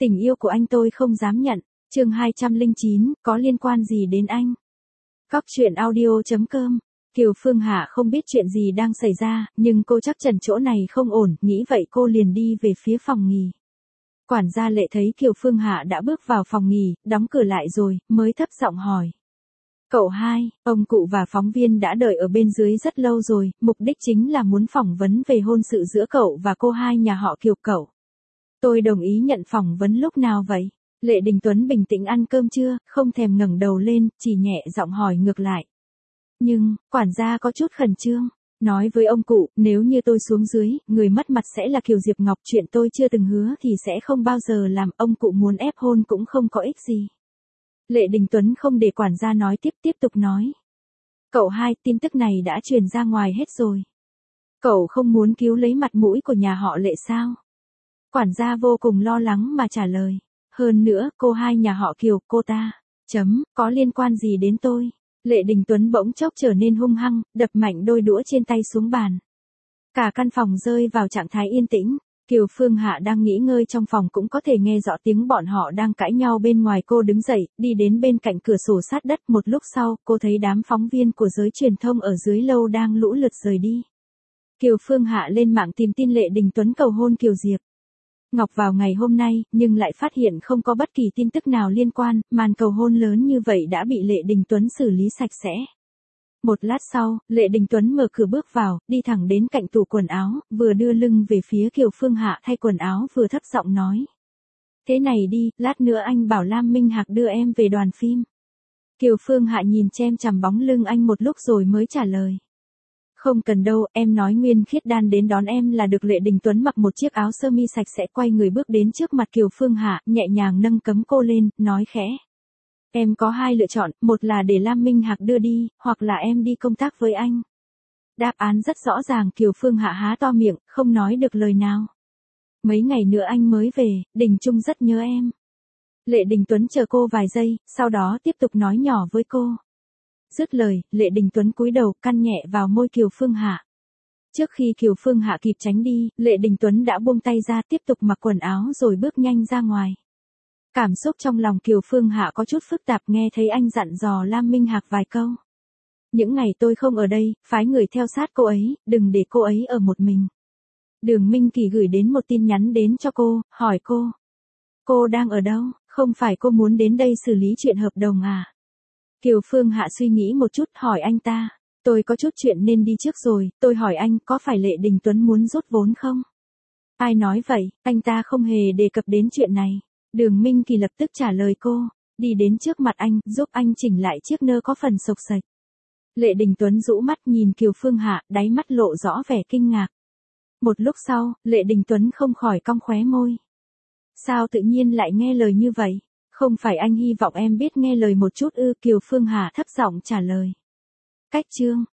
Tình yêu của anh tôi không dám nhận. Chương 209, có liên quan gì đến anh? Góc truyện audio.com. Kiều Phương Hạ không biết chuyện gì đang xảy ra, nhưng cô chắc chắn chỗ này không ổn, nghĩ vậy cô liền đi về phía phòng nghỉ. Quản gia Lệ thấy Kiều Phương Hạ đã bước vào phòng nghỉ, đóng cửa lại rồi, mới thấp giọng hỏi. Cậu hai, ông cụ và phóng viên đã đợi ở bên dưới rất lâu rồi, mục đích chính là muốn phỏng vấn về hôn sự giữa cậu và cô hai nhà họ Kiều cậu. Tôi đồng ý nhận phỏng vấn lúc nào vậy? Lệ Đình Tuấn bình tĩnh ăn cơm chưa, không thèm ngẩng đầu lên, chỉ nhẹ giọng hỏi ngược lại. Nhưng, quản gia có chút khẩn trương, nói với ông cụ, nếu như tôi xuống dưới, người mất mặt sẽ là Kiều Diệp Ngọc, chuyện tôi chưa từng hứa thì sẽ không bao giờ làm, ông cụ muốn ép hôn cũng không có ích gì. Lệ Đình Tuấn không để quản gia nói tiếp tục nói. Cậu hai, tin tức này đã truyền ra ngoài hết rồi. Cậu không muốn cứu lấy mặt mũi của nhà họ Lệ sao? Quản gia vô cùng lo lắng mà trả lời. Hơn nữa, cô hai nhà họ Kiều, cô ta, có liên quan gì đến tôi? Lệ Đình Tuấn bỗng chốc trở nên hung hăng, đập mạnh đôi đũa trên tay xuống bàn. Cả căn phòng rơi vào trạng thái yên tĩnh. Kiều Phương Hạ đang nghỉ ngơi trong phòng cũng có thể nghe rõ tiếng bọn họ đang cãi nhau bên ngoài. Cô đứng dậy, đi đến bên cạnh cửa sổ sát đất. Một lúc sau, cô thấy đám phóng viên của giới truyền thông ở dưới lâu đang lũ lượt rời đi. Kiều Phương Hạ lên mạng tìm tin Lệ Đình Tuấn cầu hôn Kiều Diệp Ngọc vào ngày hôm nay, nhưng lại phát hiện không có bất kỳ tin tức nào liên quan, màn cầu hôn lớn như vậy đã bị Lệ Đình Tuấn xử lý sạch sẽ. Một lát sau, Lệ Đình Tuấn mở cửa bước vào, đi thẳng đến cạnh tủ quần áo, vừa đưa lưng về phía Kiều Phương Hạ thay quần áo vừa thấp giọng nói. Thế này đi, lát nữa anh bảo Lam Minh Hạc đưa em về đoàn phim. Kiều Phương Hạ nhìn chem chằm bóng lưng anh một lúc rồi mới trả lời. Không cần đâu, em nói Nguyên Khiết Đan đến đón em là được. Lệ Đình Tuấn mặc một chiếc áo sơ mi sạch sẽ quay người bước đến trước mặt Kiều Phương Hạ, nhẹ nhàng nâng cấm cô lên, nói khẽ. Em có hai lựa chọn, một là để Lam Minh Hạc đưa đi, hoặc là em đi công tác với anh. Đáp án rất rõ ràng. Kiều Phương Hạ há to miệng, không nói được lời nào. Mấy ngày nữa anh mới về, Đình Trung rất nhớ em. Lệ Đình Tuấn chờ cô vài giây, sau đó tiếp tục nói nhỏ với cô. Dứt lời, Lệ Đình Tuấn cúi đầu, căn nhẹ vào môi Kiều Phương Hạ. Trước khi Kiều Phương Hạ kịp tránh đi, Lệ Đình Tuấn đã buông tay ra, tiếp tục mặc quần áo rồi bước nhanh ra ngoài. Cảm xúc trong lòng Kiều Phương Hạ có chút phức tạp, nghe thấy anh dặn dò Lam Minh Hạc vài câu. Những ngày tôi không ở đây, phái người theo sát cô ấy, đừng để cô ấy ở một mình. Đường Minh Kỳ gửi đến một tin nhắn đến cho cô, hỏi cô. Cô đang ở đâu, không phải cô muốn đến đây xử lý chuyện hợp đồng à? Kiều Phương Hạ suy nghĩ một chút, hỏi anh ta. Tôi có chút chuyện nên đi trước rồi, tôi hỏi anh có phải Lệ Đình Tuấn muốn rút vốn không? Ai nói vậy, anh ta không hề đề cập đến chuyện này. Đường Minh Kỳ lập tức trả lời cô, đi đến trước mặt anh, giúp anh chỉnh lại chiếc nơ có phần xộc xệch. Lệ Đình Tuấn rũ mắt nhìn Kiều Phương Hạ, đáy mắt lộ rõ vẻ kinh ngạc. Một lúc sau, Lệ Đình Tuấn không khỏi cong khóe môi. Sao tự nhiên lại nghe lời như vậy? Không phải anh hy vọng em biết nghe lời một chút ư? Kiều Phương Hạ thấp giọng trả lời. Cách chương